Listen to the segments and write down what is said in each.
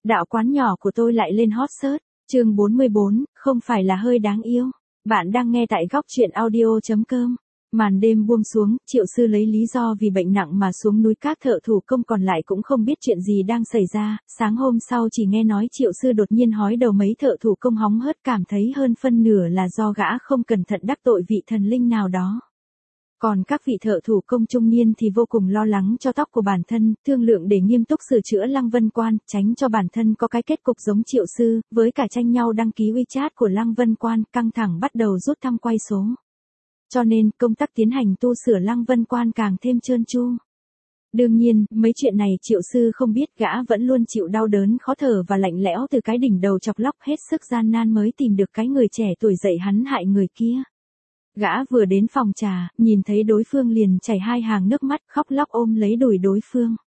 Đạo quán nhỏ của tôi lại lên hot search. Chương 44, không phải là hơi đáng yêu. Bạn đang nghe tại góc truyện audio.com. Màn đêm buông xuống, Triệu Sư lấy lý do vì bệnh nặng mà xuống núi, các thợ thủ công còn lại cũng không biết chuyện gì đang xảy ra. Sáng hôm sau chỉ nghe nói Triệu Sư đột nhiên hói đầu mấy thợ thủ công hóng hớt, cảm thấy hơn phân nửa là do gã không cẩn thận đắc tội vị thần linh nào đó. Còn các vị thợ thủ công trung niên thì vô cùng lo lắng cho tóc của bản thân, thương lượng để nghiêm túc sửa chữa Lăng Vân Quan, tránh cho bản thân có cái kết cục giống Triệu Sư, với cả tranh nhau đăng ký WeChat của Lăng Vân Quan, căng thẳng bắt đầu rút thăm quay số. Cho nên, công tác tiến hành tu sửa Lăng Vân Quan càng thêm trơn tru. Đương nhiên, mấy chuyện này Triệu Sư không biết, gã vẫn luôn chịu đau đớn khó thở và lạnh lẽo từ cái đỉnh đầu chọc lóc, hết sức gian nan mới tìm được cái người trẻ tuổi dạy hắn hại người kia. Gã vừa đến phòng trà, nhìn thấy đối phương liền chảy hai hàng nước mắt, khóc lóc ôm lấy đùi đối phương.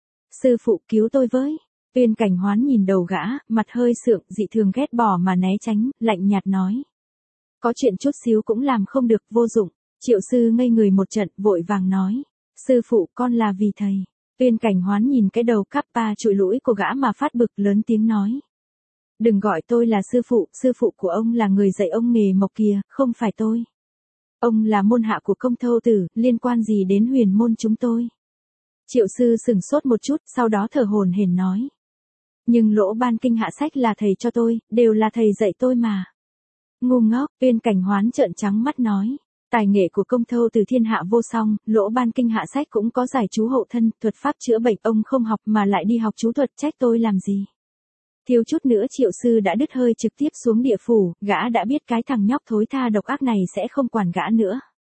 Sư phụ cứu tôi với. Tuyên Cảnh Hoán nhìn đầu gã, mặt hơi sượng, dị thường ghét bỏ mà né tránh, lạnh nhạt nói. Có chuyện chút xíu cũng làm không được, vô dụng. Triệu Sư ngây người một trận, vội vàng nói. Sư phụ, con là vì thầy. Tuyên Cảnh Hoán nhìn cái đầu kappa trụi lũi của gã mà phát bực, lớn tiếng nói. Đừng gọi tôi là sư phụ của ông là người dạy ông nghề mộc kìa, không phải tôi. Ông là môn hạ của Công Thâu Tử, liên quan gì đến huyền môn chúng tôi? Triệu Sư sửng sốt một chút, sau đó thở hổn hển nói. Nhưng Lỗ Ban Kinh hạ sách là thầy cho tôi, đều là thầy dạy tôi mà. Ngu ngốc, Tuyên Cảnh Hoán trợn trắng mắt nói. Tài nghệ của Công Thâu Tử thiên hạ vô song, Lỗ Ban Kinh hạ sách cũng có giải chú hậu thân, thuật pháp chữa bệnh ông không học mà lại đi học chú thuật, trách tôi làm gì? Thiếu chút nữa Triệu Sư đã đứt hơi, trực tiếp xuống địa phủ, gã đã biết cái thằng nhóc thối tha độc ác này sẽ không quản gã nữa.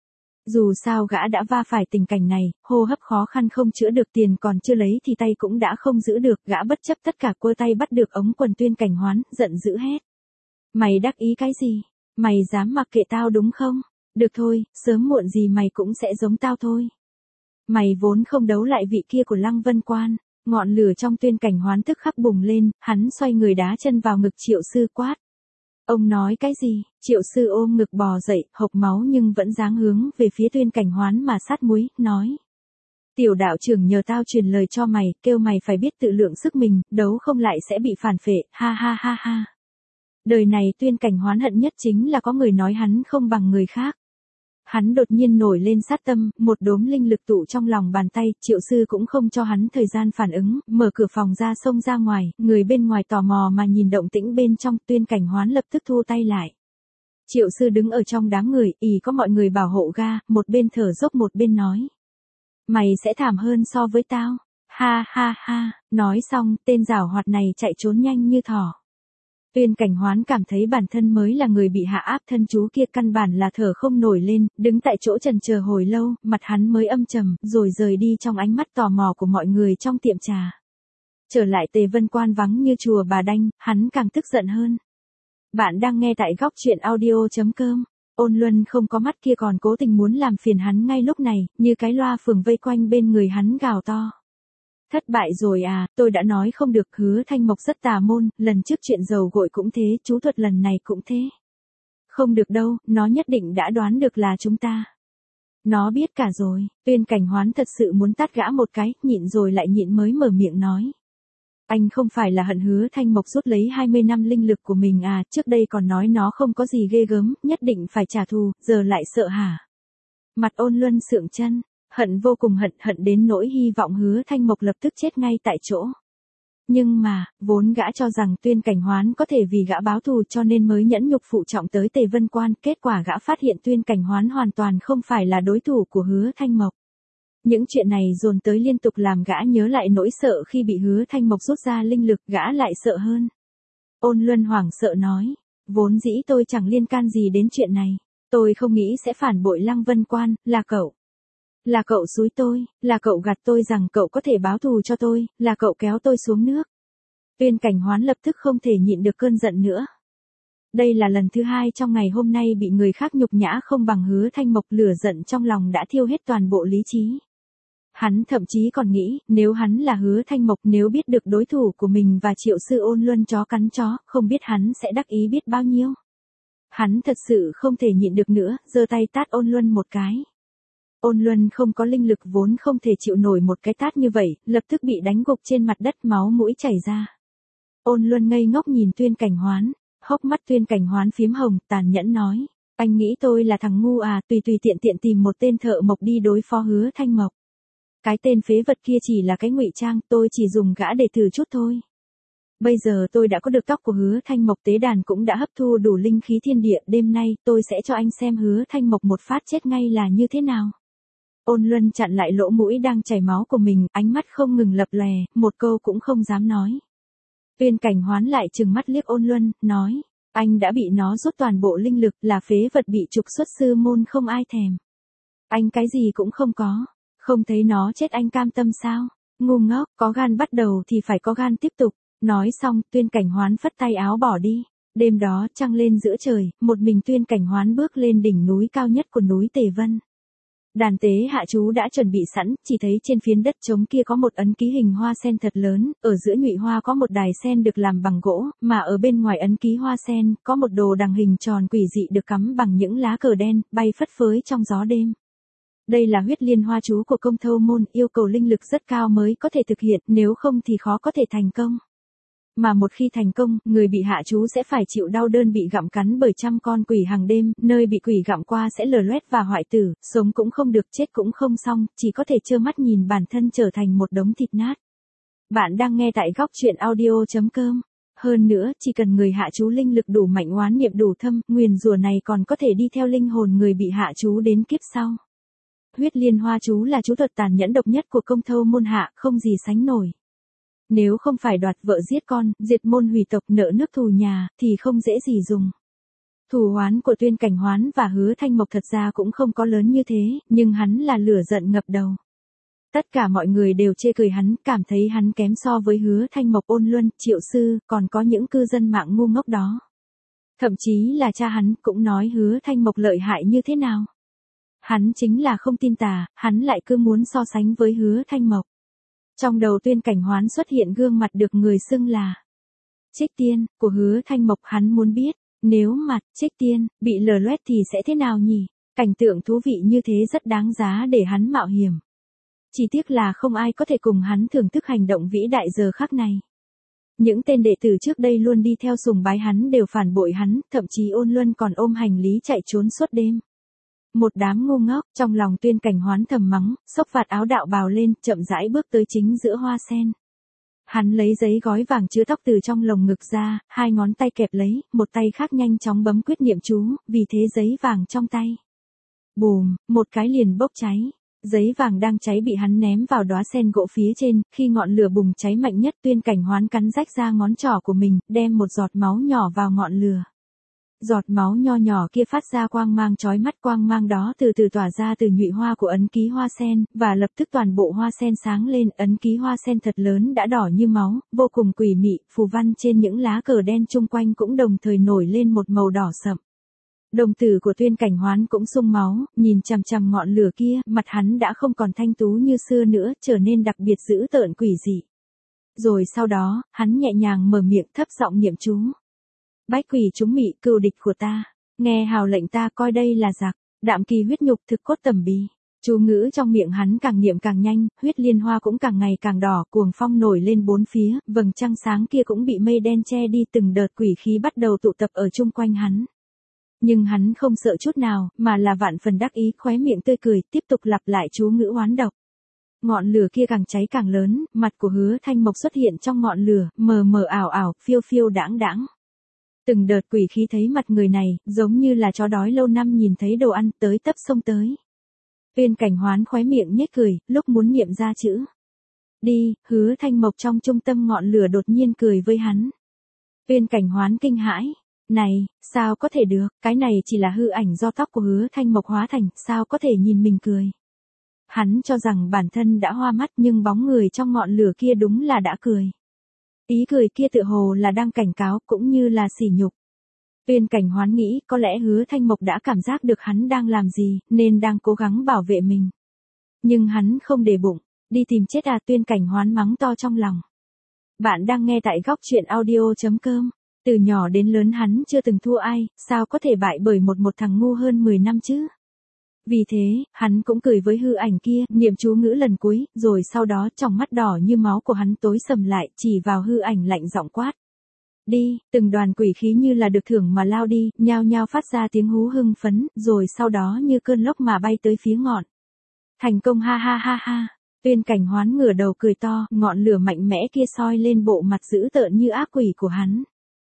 Dù sao gã đã va phải tình cảnh này, hô hấp khó khăn không chữa được, tiền còn chưa lấy thì tay cũng đã không giữ được, gã bất chấp tất cả quơ tay bắt được ống quần Tuyên Cảnh Hoán, giận dữ hét. Mày đắc ý cái gì? Mày dám mặc kệ tao đúng không? Được thôi, sớm muộn gì mày cũng sẽ giống tao thôi. Mày vốn không đấu lại vị kia của Lăng Vân Quan. Ngọn lửa trong Tuyên Cảnh Hoán tức khắc bùng lên, hắn xoay người đá chân vào ngực Triệu Sư quát. Ông nói cái gì? Triệu Sư ôm ngực bò dậy, hộc máu nhưng vẫn dáng hướng về phía Tuyên Cảnh Hoán mà sát muối, nói. Tiểu đạo trưởng nhờ tao truyền lời cho mày, kêu mày phải biết tự lượng sức mình, đấu không lại sẽ bị phản phệ, ha ha ha ha. Đời này Tuyên Cảnh Hoán hận nhất chính là có người nói hắn không bằng người khác. Hắn đột nhiên nổi lên sát tâm, một đốm linh lực tụ trong lòng bàn tay, Triệu Sư cũng không cho hắn thời gian phản ứng, mở cửa phòng ra xông ra ngoài, người bên ngoài tò mò mà nhìn động tĩnh bên trong, Tuyên Cảnh Hoán lập tức thu tay lại. Triệu Sư đứng ở trong đám người, có mọi người bảo hộ ga, một bên thở dốc một bên nói. Mày sẽ thảm hơn so với tao, ha ha ha, nói xong, tên giảo hoạt này chạy trốn nhanh như thỏ. Tuyên Cảnh Hoán cảm thấy bản thân mới là người bị hạ áp, thân chú kia căn bản là thở không nổi lên, đứng tại chỗ chần chờ hồi lâu, mặt hắn mới âm trầm, rồi rời đi trong ánh mắt tò mò của mọi người trong tiệm trà. Trở lại Tề Vân Quan vắng như chùa Bà Đanh, hắn càng tức giận hơn. Bạn đang nghe tại góc truyện audio.com. Ôn Luân không có mắt kia còn cố tình muốn làm phiền hắn ngay lúc này, như cái loa phường vây quanh bên người hắn gào to. Thất bại rồi à, tôi đã nói không được, Hứa Thanh Mộc rất tà môn, lần trước chuyện dầu gội cũng thế, chú thuật lần này cũng thế. Không được đâu, nó nhất định đã đoán được là chúng ta. Nó biết cả rồi, Tuyên Cảnh Hoán thật sự muốn tát gã một cái, nhịn rồi lại nhịn mới mở miệng nói. Anh không phải là hận Hứa Thanh Mộc rút lấy 20 năm linh lực của mình à, trước đây còn nói nó không có gì ghê gớm, nhất định phải trả thù, giờ lại sợ hả? Mặt Ôn Luân sượng chân. Hận vô cùng hận đến nỗi hy vọng Hứa Thanh Mộc lập tức chết ngay tại chỗ. Nhưng mà, vốn gã cho rằng Tuyên Cảnh Hoán có thể vì gã báo thù cho nên mới nhẫn nhục phụ trọng tới Tề Vân Quan, kết quả gã phát hiện Tuyên Cảnh Hoán hoàn toàn không phải là đối thủ của Hứa Thanh Mộc. Những chuyện này dồn tới liên tục làm gã nhớ lại nỗi sợ khi bị Hứa Thanh Mộc rút ra linh lực, gã lại sợ hơn. Ôn Luân hoảng sợ nói, vốn dĩ tôi chẳng liên can gì đến chuyện này, tôi không nghĩ sẽ phản bội Lăng Vân Quan, là cậu. Là cậu xúi tôi, là cậu gạt tôi rằng cậu có thể báo thù cho tôi, là cậu kéo tôi xuống nước. Tuyên Cảnh Hoán lập tức không thể nhịn được cơn giận nữa. Đây là lần thứ hai trong ngày hôm nay bị người khác nhục nhã không bằng Hứa Thanh Mộc, lửa giận trong lòng đã thiêu hết toàn bộ lý trí. Hắn thậm chí còn nghĩ, nếu hắn là Hứa Thanh Mộc, nếu biết được đối thủ của mình và Triệu Sư Ôn Luân chó cắn chó, không biết hắn sẽ đắc ý biết bao nhiêu. Hắn thật sự không thể nhịn được nữa, giơ tay tát Ôn Luân một cái. Ôn Luân không có linh lực vốn không thể chịu nổi một cái tát như vậy, lập tức bị đánh gục trên mặt đất, máu mũi chảy ra. Ôn Luân ngây ngốc nhìn Tuyên Cảnh Hoán, hốc mắt Tuyên Cảnh Hoán phiếm hồng, tàn nhẫn nói. Anh nghĩ tôi là thằng ngu à, tùy tùy tiện tiện tìm một tên thợ mộc đi đối phó Hứa Thanh Mộc. Cái tên phế vật kia chỉ là cái ngụy trang, tôi chỉ dùng gã để thử chút thôi. Bây giờ tôi đã có được tóc của Hứa Thanh Mộc, tế đàn cũng đã hấp thu đủ linh khí thiên địa, đêm nay tôi sẽ cho anh xem Hứa Thanh Mộc một phát chết ngay là như thế nào. Ôn Luân chặn lại lỗ mũi đang chảy máu của mình, ánh mắt không ngừng lập lè, một câu cũng không dám nói. Tuyên Cảnh Hoán lại trừng mắt liếc Ôn Luân, nói, anh đã bị nó rút toàn bộ linh lực, là phế vật bị trục xuất sư môn không ai thèm. Anh cái gì cũng không có, không thấy nó chết anh cam tâm sao? Ngu ngốc, có gan bắt đầu thì phải có gan tiếp tục. Nói xong, Tuyên Cảnh Hoán phất tay áo bỏ đi. Đêm đó trăng lên giữa trời, một mình Tuyên Cảnh Hoán bước lên đỉnh núi cao nhất của núi Tề Vân. Đàn tế hạ chú đã chuẩn bị sẵn, chỉ thấy trên phiến đất trống kia có một ấn ký hình hoa sen thật lớn, ở giữa nhụy hoa có một đài sen được làm bằng gỗ, mà ở bên ngoài ấn ký hoa sen, có một đồ đằng hình tròn quỷ dị được cắm bằng những lá cờ đen, bay phất phới trong gió đêm. Đây là huyết liên hoa chú của Công Thâu môn, yêu cầu linh lực rất cao mới có thể thực hiện, nếu không thì khó có thể thành công. Mà một khi thành công, người bị hạ chú sẽ phải chịu đau đớn bị gặm cắn bởi trăm con quỷ hàng đêm, nơi bị quỷ gặm qua sẽ lở loét và hoại tử, sống cũng không được, chết cũng không xong, chỉ có thể trơ mắt nhìn bản thân trở thành một đống thịt nát. Bạn đang nghe tại góc truyện audio.com. Hơn nữa, chỉ cần người hạ chú linh lực đủ mạnh, oán niệm đủ thâm, nguyền rủa này còn có thể đi theo linh hồn người bị hạ chú đến kiếp sau. Huyết liên hoa chú là chú thuật tàn nhẫn độc nhất của Công Thâu môn hạ, không gì sánh nổi. Nếu không phải đoạt vợ giết con, diệt môn hủy tộc, nợ nước thù nhà, thì không dễ gì dùng. Thù oán của Tuyên Cảnh Hoán và Hứa Thanh Mộc thật ra cũng không có lớn như thế, nhưng hắn là lửa giận ngập đầu. Tất cả mọi người đều chê cười hắn, cảm thấy hắn kém so với Hứa Thanh Mộc, Ôn Luân, Triệu Sư, còn có những cư dân mạng ngu ngốc đó. Thậm chí là cha hắn cũng nói Hứa Thanh Mộc lợi hại như thế nào. Hắn chính là không tin tà, hắn lại cứ muốn so sánh với Hứa Thanh Mộc. Trong đầu Tuyên Cảnh Hoán xuất hiện gương mặt được người xưng là Trích Tiên, của Hứa Thanh Mộc, hắn muốn biết, nếu mặt Trích Tiên bị lở loét thì sẽ thế nào nhỉ? Cảnh tượng thú vị như thế rất đáng giá để hắn mạo hiểm. Chỉ tiếc là không ai có thể cùng hắn thưởng thức hành động vĩ đại giờ khắc này. Những tên đệ tử trước đây luôn đi theo sùng bái hắn đều phản bội hắn, thậm chí Ôn Luân còn ôm hành lý chạy trốn suốt đêm. Một đám ngu ngốc, trong lòng Tuyên Cảnh Hoán thầm mắng, xốc vạt áo đạo bào lên, chậm rãi bước tới chính giữa hoa sen. Hắn lấy giấy gói vàng chứa tóc từ trong lồng ngực ra, hai ngón tay kẹp lấy, một tay khác nhanh chóng bấm quyết niệm chú, vì thế giấy vàng trong tay. Bùm, một cái liền bốc cháy. Giấy vàng đang cháy bị hắn ném vào đóa sen gỗ phía trên, khi ngọn lửa bùng cháy mạnh nhất, Tuyên Cảnh Hoán cắn rách ra ngón trỏ của mình, đem một giọt máu nhỏ vào ngọn lửa. Giọt máu nho nhỏ kia phát ra quang mang chói mắt, quang mang đó từ từ tỏa ra từ nhụy hoa của ấn ký hoa sen, và lập tức toàn bộ hoa sen sáng lên, ấn ký hoa sen thật lớn đã đỏ như máu, vô cùng quỷ mị, phù văn trên những lá cờ đen chung quanh cũng đồng thời nổi lên một màu đỏ sậm. Đồng tử của Tuyên Cảnh Hoán cũng sung máu, nhìn chằm chằm ngọn lửa kia, mặt hắn đã không còn thanh tú như xưa nữa, trở nên đặc biệt dữ tợn quỷ dị. Rồi sau đó, hắn nhẹ nhàng mở miệng thấp giọng niệm chú. Bách quỷ chúng mị, cừu địch của ta, nghe hào lệnh ta, coi đây là giặc, đạm kỳ huyết nhục, thực cốt tẩm bì. Chú ngữ trong miệng hắn càng niệm càng nhanh, huyết liên hoa cũng càng ngày càng đỏ, cuồng phong nổi lên bốn phía, vầng trăng sáng kia cũng bị mây đen che đi, từng đợt quỷ khí bắt đầu tụ tập ở chung quanh hắn. Nhưng hắn không sợ chút nào, mà là vạn phần đắc ý, khóe miệng tươi cười, tiếp tục lặp lại chú ngữ oán độc. Ngọn lửa kia càng cháy càng lớn, mặt của Hứa Thanh Mộc xuất hiện trong ngọn lửa, mờ mờ ảo ảo, phiêu phiêu đãng đãng. Từng đợt quỷ khí thấy mặt người này, giống như là chó đói lâu năm nhìn thấy đồ ăn, tới tấp xông tới. Tuyên Cảnh Hoán khóe miệng nhếch cười, lúc muốn niệm ra chữ đi, Hứa Thanh Mộc trong trung tâm ngọn lửa đột nhiên cười với hắn. Tuyên Cảnh Hoán kinh hãi. Này, sao có thể được, cái này chỉ là hư ảnh do tóc của Hứa Thanh Mộc hóa thành, sao có thể nhìn mình cười. Hắn cho rằng bản thân đã hoa mắt, nhưng bóng người trong ngọn lửa kia đúng là đã cười. Ý cười kia tựa hồ là đang cảnh cáo, cũng như là sỉ nhục. Tuyên Cảnh Hoán nghĩ, có lẽ Hứa Thanh Mộc đã cảm giác được hắn đang làm gì, nên đang cố gắng bảo vệ mình. Nhưng hắn không để bụng, đi tìm chết à, Tuyên Cảnh Hoán mắng to trong lòng. Bạn đang nghe tại góc truyện audio.com. Từ nhỏ đến lớn hắn chưa từng thua ai, sao có thể bại bởi một thằng ngu hơn 10 năm chứ? Vì thế, hắn cũng cười với hư ảnh kia, niệm chú ngữ lần cuối, rồi sau đó tròng mắt đỏ như máu của hắn tối sầm lại, chỉ vào hư ảnh lạnh giọng quát. đi, từng đoàn quỷ khí như là được thưởng mà lao đi, nhao nhao phát ra tiếng hú hưng phấn, rồi sau đó như cơn lốc mà bay tới phía ngọn. Thành công ha ha ha ha. Tuyên Cảnh Hoán ngửa đầu cười to, ngọn lửa mạnh mẽ kia soi lên bộ mặt dữ tợn như ác quỷ của hắn.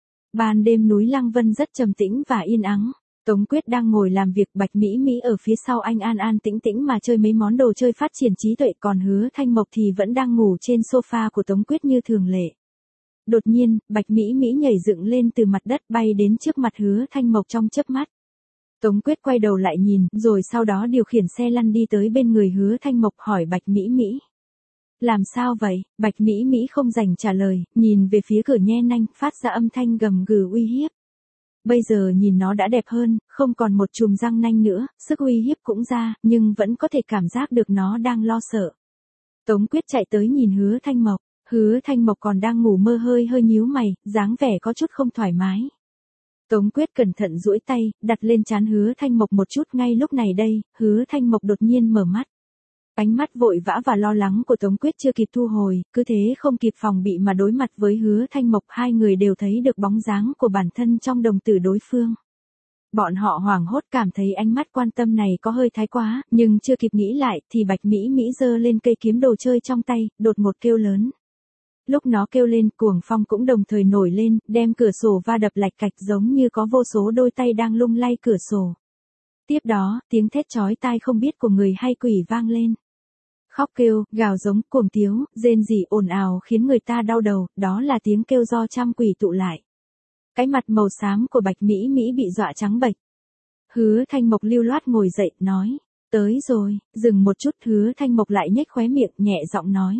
Ban đêm núi Lăng Vân rất trầm tĩnh và yên ắng. Tống Quyết đang ngồi làm việc, Bạch Mỹ Mỹ ở phía sau anh an an tĩnh tĩnh mà chơi mấy món đồ chơi phát triển trí tuệ, còn Hứa Thanh Mộc thì vẫn đang ngủ trên sofa của Tống Quyết như thường lệ. Đột nhiên, Bạch Mỹ Mỹ nhảy dựng lên từ mặt đất bay đến trước mặt Hứa Thanh Mộc trong chớp mắt. Tống Quyết quay đầu lại nhìn, rồi sau đó điều khiển xe lăn đi tới bên người Hứa Thanh Mộc hỏi Bạch Mỹ Mỹ. Làm sao vậy? Bạch Mỹ Mỹ không dành trả lời, nhìn về phía cửa nhe nanh, phát ra âm thanh gầm gừ uy hiếp. Bây giờ nhìn nó đã đẹp hơn, không còn một chùm răng nanh nữa, sức uy hiếp cũng ra, nhưng vẫn có thể cảm giác được nó đang lo sợ. Tống Quyết chạy tới nhìn Hứa Thanh Mộc. Hứa Thanh Mộc còn đang ngủ mơ hơi nhíu mày, dáng vẻ có chút không thoải mái. Tống Quyết cẩn thận duỗi tay, đặt lên trán Hứa Thanh Mộc một chút. Ngay lúc này đây, Hứa Thanh Mộc đột nhiên mở mắt. Ánh mắt vội vã và lo lắng của Tống Quyết chưa kịp thu hồi, cứ thế không kịp phòng bị mà đối mặt với Hứa Thanh Mộc. Hai người đều thấy được bóng dáng của bản thân trong đồng tử đối phương. Bọn họ hoảng hốt cảm thấy ánh mắt quan tâm này có hơi thái quá, nhưng chưa kịp nghĩ lại thì Bạch Mỹ Mỹ giơ lên cây kiếm đồ chơi trong tay, đột ngột kêu lớn. Lúc nó kêu lên, cuồng phong cũng đồng thời nổi lên, đem cửa sổ va đập lạch cạch giống như có vô số đôi tay đang lung lay cửa sổ. Tiếp đó, tiếng thét chói tai không biết của người hay quỷ vang lên. Khóc kêu, gào giống, cuồng tiếu, rên rỉ ồn ào khiến người ta đau đầu, đó là tiếng kêu do trăm quỷ tụ lại. Cái mặt màu xám của Bạch Mỹ Mỹ bị dọa trắng bệch. Hứa Thanh Mộc lưu loát ngồi dậy, nói, tới rồi. Dừng một chút, Hứa Thanh Mộc lại nhếch khóe miệng, nhẹ giọng nói.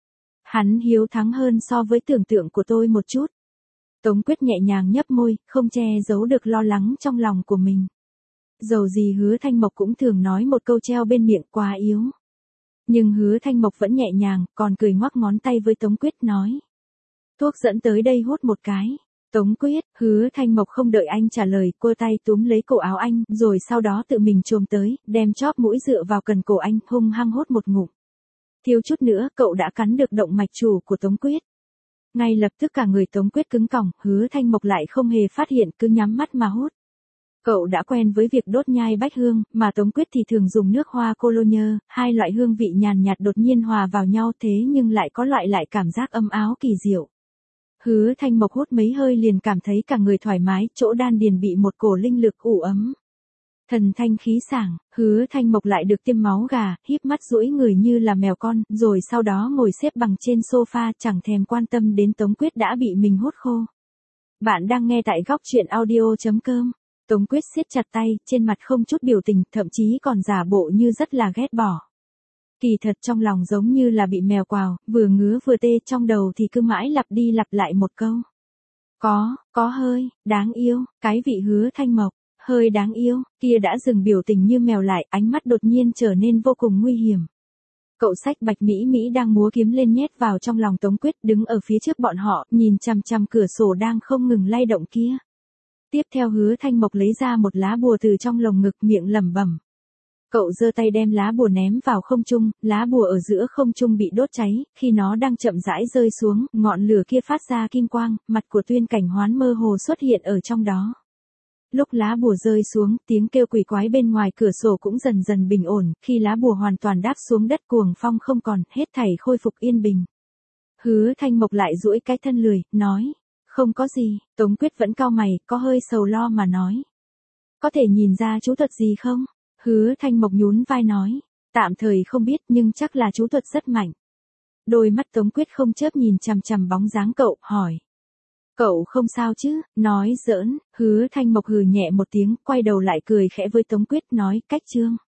Hắn hiếu thắng hơn so với tưởng tượng của tôi một chút. Tống Quyết nhẹ nhàng nhấp môi, không che giấu được lo lắng trong lòng của mình. Dầu gì Hứa Thanh Mộc cũng thường nói một câu treo bên miệng quá yếu. Nhưng Hứa Thanh Mộc vẫn nhẹ nhàng, còn cười ngoắc ngón tay với Tống Quyết nói. Thuốc dẫn tới đây hút một cái. Tống Quyết, Hứa Thanh Mộc không đợi anh trả lời, cô tay túm lấy cổ áo anh, rồi sau đó tự mình chồm tới, đem chóp mũi dựa vào cần cổ anh, hung hăng hút một ngụm. Thiếu chút nữa, cậu đã cắn được động mạch chủ của Tống Quyết. Ngay lập tức cả người Tống Quyết cứng còng, Hứa Thanh Mộc lại không hề phát hiện, cứ nhắm mắt mà hút. Cậu đã quen với việc đốt nhai bách hương, mà Tống Quyết thì thường dùng nước hoa cologne, hai loại hương vị nhàn nhạt đột nhiên hòa vào nhau, thế nhưng lại có lại cảm giác âm áo kỳ diệu. Hứa Thanh Mộc hút mấy hơi liền cảm thấy cả người thoải mái, chỗ đan điền bị một cổ linh lực ủ ấm. Thần thanh khí sảng, Hứa Thanh Mộc lại được tiêm máu gà, híp mắt duỗi người như là mèo con, rồi sau đó ngồi xếp bằng trên sofa, chẳng thèm quan tâm đến Tống Quyết đã bị mình hút khô. Bạn đang nghe tại góc truyện audio.com. Tống Quyết siết chặt tay, trên mặt không chút biểu tình, thậm chí còn giả bộ như rất là ghét bỏ. Kỳ thật trong lòng giống như là bị mèo quào, vừa ngứa vừa tê, trong đầu thì cứ mãi lặp đi lặp lại một câu. Có hơi, đáng yêu, cái vị Hứa Thanh Mộc, hơi đáng yêu, kia đã dừng biểu tình như mèo lại, ánh mắt đột nhiên trở nên vô cùng nguy hiểm. Cậu xách Bạch Mỹ Mỹ đang múa kiếm lên nhét vào trong lòng Tống Quyết, đứng ở phía trước bọn họ, nhìn chằm chằm cửa sổ đang không ngừng lay động kia. Tiếp theo Hứa Thanh Mộc lấy ra một lá bùa từ trong lồng ngực, miệng lẩm bẩm. Cậu giơ tay đem lá bùa ném vào không trung, lá bùa ở giữa không trung bị đốt cháy, khi nó đang chậm rãi rơi xuống, ngọn lửa kia phát ra kim quang, mặt của Tuyên Cảnh Hoán mơ hồ xuất hiện ở trong đó. Lúc lá bùa rơi xuống, tiếng kêu quỷ quái bên ngoài cửa sổ cũng dần dần bình ổn, khi lá bùa hoàn toàn đáp xuống đất, cuồng phong không còn, hết thảy khôi phục yên bình. Hứa Thanh Mộc lại duỗi cái thân lười, nói. Không có gì. Tống Quyết vẫn cau mày, có hơi sầu lo mà nói. Có thể nhìn ra chú thuật gì không? Hứa Thanh Mộc nhún vai nói. Tạm thời không biết, nhưng chắc là chú thuật rất mạnh. Đôi mắt Tống Quyết không chớp nhìn chằm chằm bóng dáng cậu, hỏi. Cậu không sao chứ? Nói giỡn. Hứa Thanh Mộc hừ nhẹ một tiếng, quay đầu lại cười khẽ với Tống Quyết, nói, cách chương.